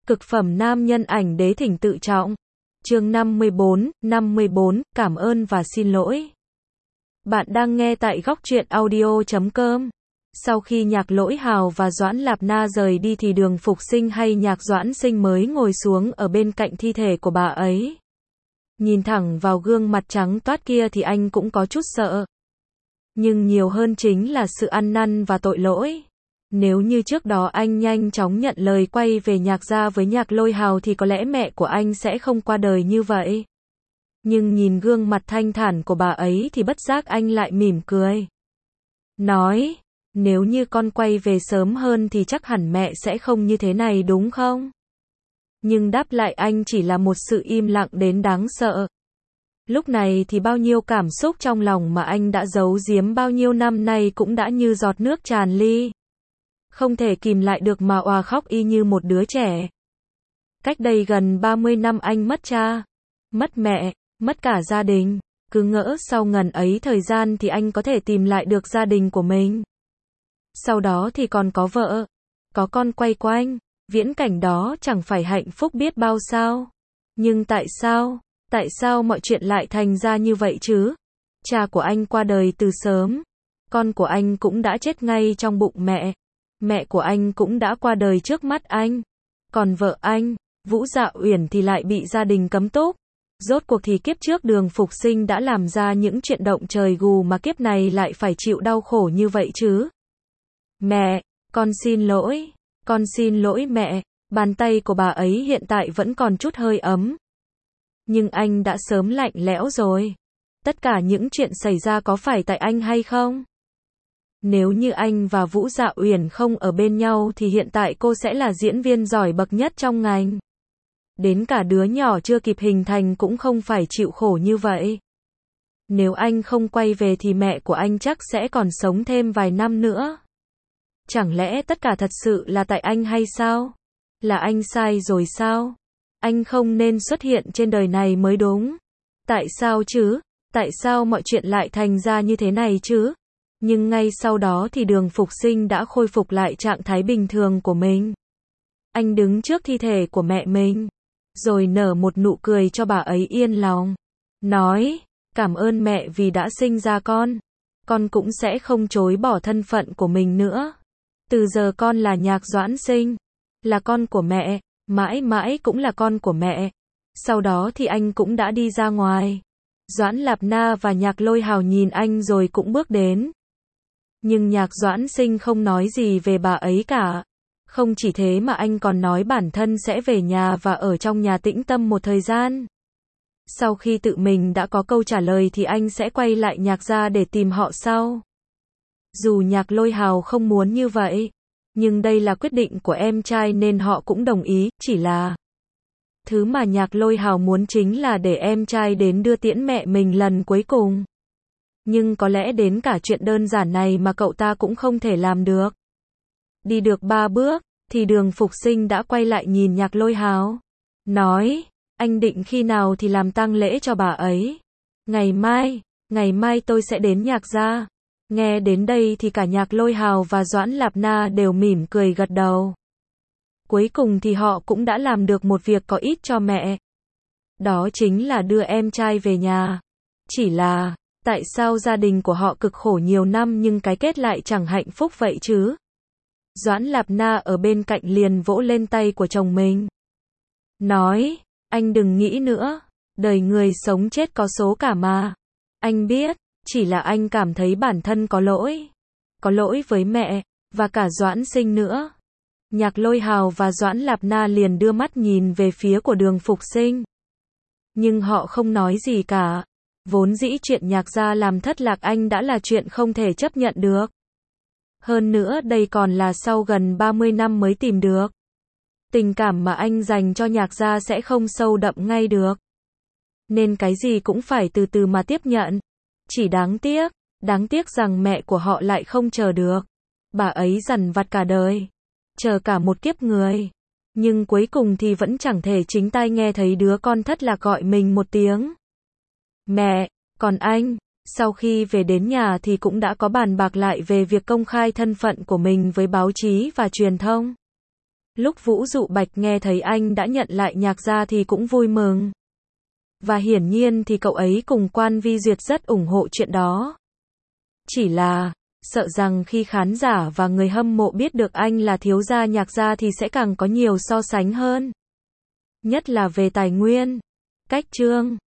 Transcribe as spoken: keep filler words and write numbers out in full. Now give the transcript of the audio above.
Cực phẩm nam nhân ảnh đế thỉnh tự trọng. Chương năm mươi bốn, năm mươi bốn, cảm ơn và xin lỗi. Bạn đang nghe tại góc truyện audio chấm com. Sau khi Nhạc Lỗi Hào và Doãn Lạp Na rời đi thì Đường Phục Sinh hay Nhạc Doãn Sinh mới ngồi xuống ở bên cạnh thi thể của bà ấy. Nhìn thẳng vào gương mặt trắng toát kia thì anh cũng có chút sợ. Nhưng nhiều hơn chính là sự ăn năn và tội lỗi. Nếu như trước đó anh nhanh chóng nhận lời quay về Nhạc gia với Nhạc Lôi Hào thì có lẽ mẹ của anh sẽ không qua đời như vậy. Nhưng nhìn gương mặt thanh thản của bà ấy thì bất giác anh lại mỉm cười. Nói, nếu như con quay về sớm hơn thì chắc hẳn mẹ sẽ không như thế này đúng không? Nhưng đáp lại anh chỉ là một sự im lặng đến đáng sợ. Lúc này thì bao nhiêu cảm xúc trong lòng mà anh đã giấu giếm bao nhiêu năm nay cũng đã như giọt nước tràn ly. Không thể kìm lại được mà òa khóc y như một đứa trẻ. Cách đây gần ba mươi năm anh mất cha, mất mẹ, mất cả gia đình. Cứ ngỡ sau ngần ấy thời gian thì anh có thể tìm lại được gia đình của mình. Sau đó thì còn có vợ, có con quay quanh, viễn cảnh đó chẳng phải hạnh phúc biết bao sao. Nhưng tại sao, tại sao mọi chuyện lại thành ra như vậy chứ? Cha của anh qua đời từ sớm, con của anh cũng đã chết ngay trong bụng mẹ. Mẹ của anh cũng đã qua đời trước mắt anh. Còn vợ anh, Vũ Dạ Uyển thì lại bị gia đình cấm túc. Rốt cuộc thì kiếp trước Đường Phục Sinh đã làm ra những chuyện động trời gù mà kiếp này lại phải chịu đau khổ như vậy chứ. Mẹ, con xin lỗi, con xin lỗi mẹ. Bàn tay của bà ấy hiện tại vẫn còn chút hơi ấm. Nhưng anh đã sớm lạnh lẽo rồi. Tất cả những chuyện xảy ra có phải tại anh hay không? Nếu như anh và Vũ Dạ Uyển không ở bên nhau thì hiện tại cô sẽ là diễn viên giỏi bậc nhất trong ngành. Đến cả đứa nhỏ chưa kịp hình thành cũng không phải chịu khổ như vậy. Nếu anh không quay về thì mẹ của anh chắc sẽ còn sống thêm vài năm nữa. Chẳng lẽ tất cả thật sự là tại anh hay sao? Là anh sai rồi sao? Anh không nên xuất hiện trên đời này mới đúng. Tại sao chứ? Tại sao mọi chuyện lại thành ra như thế này chứ? Nhưng ngay sau đó thì Đường Phục Sinh đã khôi phục lại trạng thái bình thường của mình. Anh đứng trước thi thể của mẹ mình, rồi nở một nụ cười cho bà ấy yên lòng. Nói, cảm ơn mẹ vì đã sinh ra con. Con cũng sẽ không chối bỏ thân phận của mình nữa. Từ giờ con là Nhạc Doãn Sinh, là con của mẹ, mãi mãi cũng là con của mẹ. Sau đó thì anh cũng đã đi ra ngoài. Doãn Lạp Na và Nhạc Lôi Hào nhìn anh rồi cũng bước đến. Nhưng Nhạc Doãn Sinh không nói gì về bà ấy cả. Không chỉ thế mà anh còn nói bản thân sẽ về nhà và ở trong nhà tĩnh tâm một thời gian. Sau khi tự mình đã có câu trả lời thì anh sẽ quay lại Nhạc gia để tìm họ sau. Dù Nhạc Lôi Hào không muốn như vậy, nhưng đây là quyết định của em trai nên họ cũng đồng ý, chỉ là thứ mà Nhạc Lôi Hào muốn chính là để em trai đến đưa tiễn mẹ mình lần cuối cùng. Nhưng có lẽ đến cả chuyện đơn giản này mà cậu ta cũng không thể làm được. Đi được ba bước, thì Đường Phục Sinh đã quay lại nhìn Nhạc Lôi Hào. Nói, anh định khi nào thì làm tang lễ cho bà ấy? Ngày mai, ngày mai tôi sẽ đến Nhạc gia. Nghe đến đây thì cả Nhạc Lôi Hào và Doãn Lạp Na đều mỉm cười gật đầu. Cuối cùng thì họ cũng đã làm được một việc có ích cho mẹ. Đó chính là đưa em trai về nhà. Chỉ là, tại sao gia đình của họ cực khổ nhiều năm nhưng cái kết lại chẳng hạnh phúc vậy chứ? Doãn Lạp Na ở bên cạnh liền vỗ lên tay của chồng mình. Nói, anh đừng nghĩ nữa, đời người sống chết có số cả mà. Anh biết, chỉ là anh cảm thấy bản thân có lỗi. Có lỗi với mẹ, và cả Doãn Sinh nữa. Nhạc Lôi Hào và Doãn Lạp Na liền đưa mắt nhìn về phía của Đường Phục Sinh. Nhưng họ không nói gì cả. Vốn dĩ chuyện Nhạc gia làm thất lạc anh đã là chuyện không thể chấp nhận được. Hơn nữa đây còn là sau gần ba mươi năm mới tìm được. Tình cảm mà anh dành cho Nhạc gia sẽ không sâu đậm ngay được. Nên cái gì cũng phải từ từ mà tiếp nhận. Chỉ đáng tiếc, đáng tiếc rằng mẹ của họ lại không chờ được. Bà ấy dằn vặt cả đời, chờ cả một kiếp người. Nhưng cuối cùng thì vẫn chẳng thể chính tai nghe thấy đứa con thất lạc gọi mình một tiếng. Mẹ, còn anh, sau khi về đến nhà thì cũng đã có bàn bạc lại về việc công khai thân phận của mình với báo chí và truyền thông. Lúc Vũ Dụ Bạch nghe thấy anh đã nhận lại Nhạc gia thì cũng vui mừng. Và hiển nhiên thì cậu ấy cùng Quan Vi Duyệt rất ủng hộ chuyện đó. Chỉ là, sợ rằng khi khán giả và người hâm mộ biết được anh là thiếu gia Nhạc gia thì sẽ càng có nhiều so sánh hơn. Nhất là về tài nguyên, cách chương,